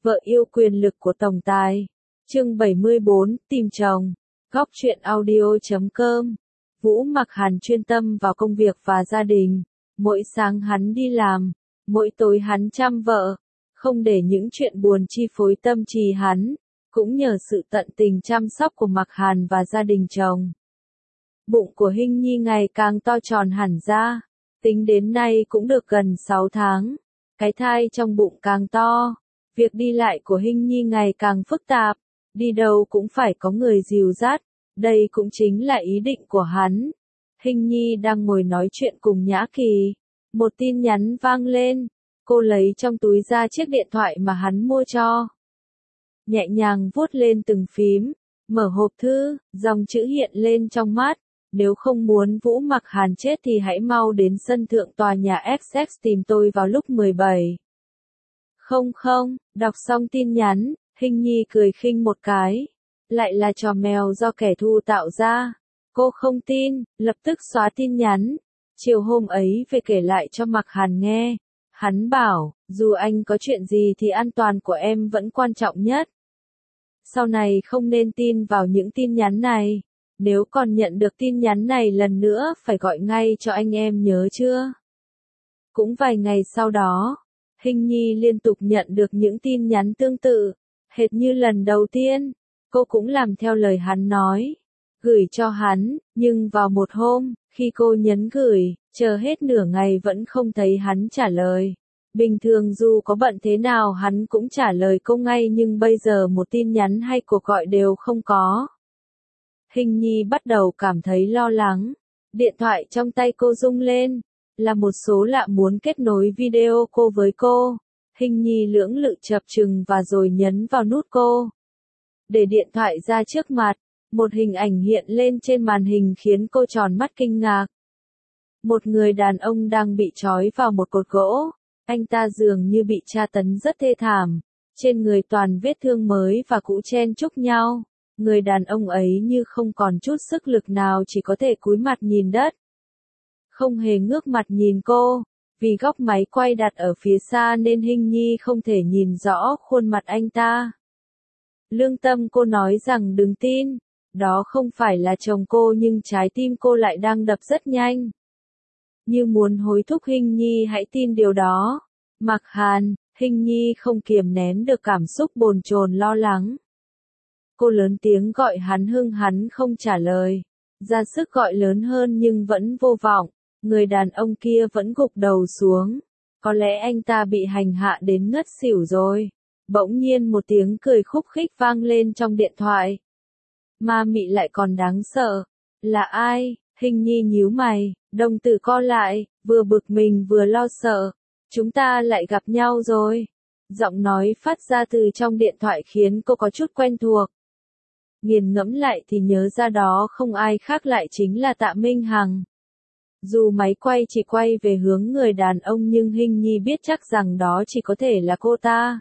Vợ yêu quyền lực của tổng tài. Chương 74, tìm chồng. Góc truyện audio.com. Vũ Mặc Hàn chuyên tâm vào công việc và gia đình. Mỗi sáng hắn đi làm, mỗi tối hắn chăm vợ, không để những chuyện buồn chi phối tâm trí hắn, cũng nhờ sự tận tình chăm sóc của Mặc Hàn và gia đình chồng. Bụng của Hinh Nhi ngày càng to tròn hẳn ra, tính đến nay cũng được gần 6 tháng. Cái thai trong bụng càng to, việc đi lại của Hinh Nhi ngày càng phức tạp, đi đâu cũng phải có người dìu dắt, đây cũng chính là ý định của hắn. Hinh Nhi đang ngồi nói chuyện cùng Nhã Kỳ, một tin nhắn vang lên, cô lấy trong túi ra chiếc điện thoại mà hắn mua cho. Nhẹ nhàng vuốt lên từng phím, mở hộp thư, dòng chữ hiện lên trong mắt, nếu không muốn Vũ Mặc Hàn chết thì hãy mau đến sân thượng tòa nhà XX tìm tôi vào lúc 17. Không, đọc xong tin nhắn, Hinh Nhi cười khinh một cái, lại là trò mèo do kẻ thù tạo ra. Cô không tin, lập tức xóa tin nhắn. Chiều hôm ấy về kể lại cho Mặc Hàn nghe. Hắn bảo, dù anh có chuyện gì thì an toàn của em vẫn quan trọng nhất. Sau này không nên tin vào những tin nhắn này. Nếu còn nhận được tin nhắn này lần nữa phải gọi ngay cho anh em nhớ chưa? Cũng vài ngày sau đó, Hinh Nhi liên tục nhận được những tin nhắn tương tự, hệt như lần đầu tiên. Cô cũng làm theo lời hắn nói, gửi cho hắn, nhưng vào một hôm, khi cô nhấn gửi, chờ hết nửa ngày vẫn không thấy hắn trả lời. Bình thường dù có bận thế nào hắn cũng trả lời cô ngay, nhưng bây giờ một tin nhắn hay cuộc gọi đều không có. Hinh Nhi bắt đầu cảm thấy lo lắng. Điện thoại trong tay cô rung lên, là một số lạ muốn kết nối video cô với cô. Hinh Nhi lưỡng lự chập chừng và rồi nhấn vào nút cô. Để điện thoại ra trước mặt, một hình ảnh hiện lên trên màn hình khiến cô tròn mắt kinh ngạc. Một người đàn ông đang bị trói vào một cột gỗ, anh ta dường như bị tra tấn rất thê thảm, trên người toàn vết thương mới và cũ chen chúc nhau. Người đàn ông ấy như không còn chút sức lực nào, chỉ có thể cúi mặt nhìn đất. Không hề ngước mặt nhìn cô, vì góc máy quay đặt ở phía xa nên Hinh Nhi không thể nhìn rõ khuôn mặt anh ta. Lương tâm cô nói rằng đừng tin, đó không phải là chồng cô, nhưng trái tim cô lại đang đập rất nhanh. Như muốn hối thúc Hinh Nhi hãy tin điều đó. Mặc Hàn, Hinh Nhi không kiềm nén được cảm xúc bồn chồn lo lắng. Cô lớn tiếng gọi hắn không trả lời. Ra sức gọi lớn hơn nhưng vẫn vô vọng. Người đàn ông kia vẫn gục đầu xuống. Có lẽ anh ta bị hành hạ đến ngất xỉu rồi. Bỗng nhiên một tiếng cười khúc khích vang lên trong điện thoại. Ma mị lại còn đáng sợ. Là ai? Hinh Nhi nhíu mày, đồng tử co lại, vừa bực mình vừa lo sợ. Chúng ta lại gặp nhau rồi. Giọng nói phát ra từ trong điện thoại khiến cô có chút quen thuộc. Nghiền ngẫm lại thì nhớ ra đó không ai khác lại chính là Tạ Minh Hằng. Dù máy quay chỉ quay về hướng người đàn ông nhưng Hinh Nhi biết chắc rằng đó chỉ có thể là cô ta.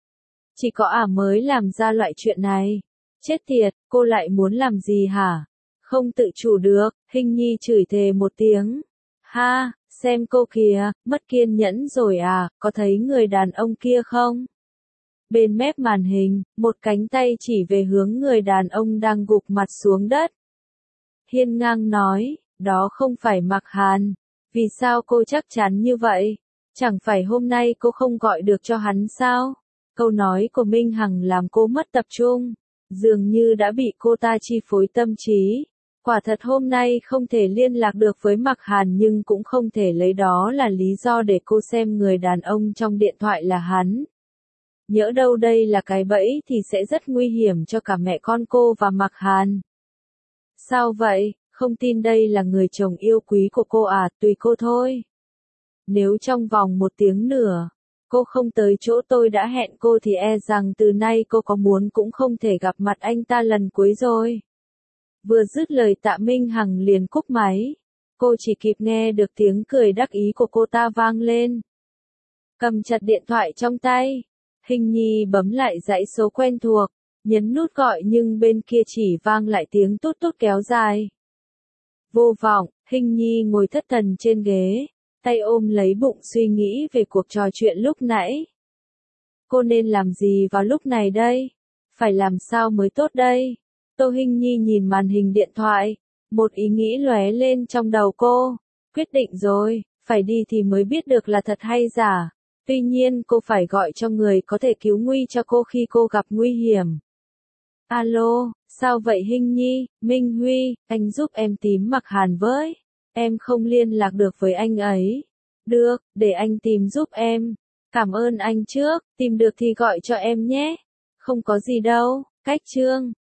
Chỉ có mới làm ra loại chuyện này. Chết tiệt, cô lại muốn làm gì hả? Không tự chủ được, Hinh Nhi chửi thề một tiếng. Ha, xem cô kìa, mất kiên nhẫn rồi à, có thấy người đàn ông kia không? Bên mép màn hình, một cánh tay chỉ về hướng người đàn ông đang gục mặt xuống đất. Hiên ngang nói, đó không phải Mặc Hàn. Vì sao cô chắc chắn như vậy? Chẳng phải hôm nay cô không gọi được cho hắn sao? Câu nói của Minh Hằng làm cô mất tập trung. Dường như đã bị cô ta chi phối tâm trí. Quả thật hôm nay không thể liên lạc được với Mặc Hàn, nhưng cũng không thể lấy đó là lý do để cô xem người đàn ông trong điện thoại là hắn. Nhỡ đâu đây là cái bẫy thì sẽ rất nguy hiểm cho cả mẹ con cô và Mặc Hàn. Sao vậy, không tin đây là người chồng yêu quý của cô à? Tùy cô thôi. Nếu trong vòng 1 tiếng nữa, cô không tới chỗ tôi đã hẹn cô thì e rằng từ nay cô có muốn cũng không thể gặp mặt anh ta lần cuối rồi. Vừa dứt lời Tạ Minh Hằng liền cúp máy. Cô chỉ kịp nghe được tiếng cười đắc ý của cô ta vang lên. Cầm chặt điện thoại trong tay, Hinh Nhi bấm lại dãy số quen thuộc, nhấn nút gọi nhưng bên kia chỉ vang lại tiếng tút tút kéo dài. Vô vọng, Hinh Nhi ngồi thất thần trên ghế, tay ôm lấy bụng suy nghĩ về cuộc trò chuyện lúc nãy. cô nên làm gì vào lúc này đây? Phải làm sao mới tốt đây? Tô Hinh Nhi nhìn màn hình điện thoại, một ý nghĩ lóe lên trong đầu cô. Quyết định rồi, phải đi thì mới biết được là thật hay giả. Tuy nhiên cô phải gọi cho người có thể cứu nguy cho cô khi cô gặp nguy hiểm. Alo, sao vậy Hinh Nhi? Minh Huy, anh giúp em tìm Mặc Hàn với. Em không liên lạc được với anh ấy. Được, để anh tìm giúp em. Cảm ơn anh trước, tìm được thì gọi cho em nhé. Không có gì đâu, cách chương.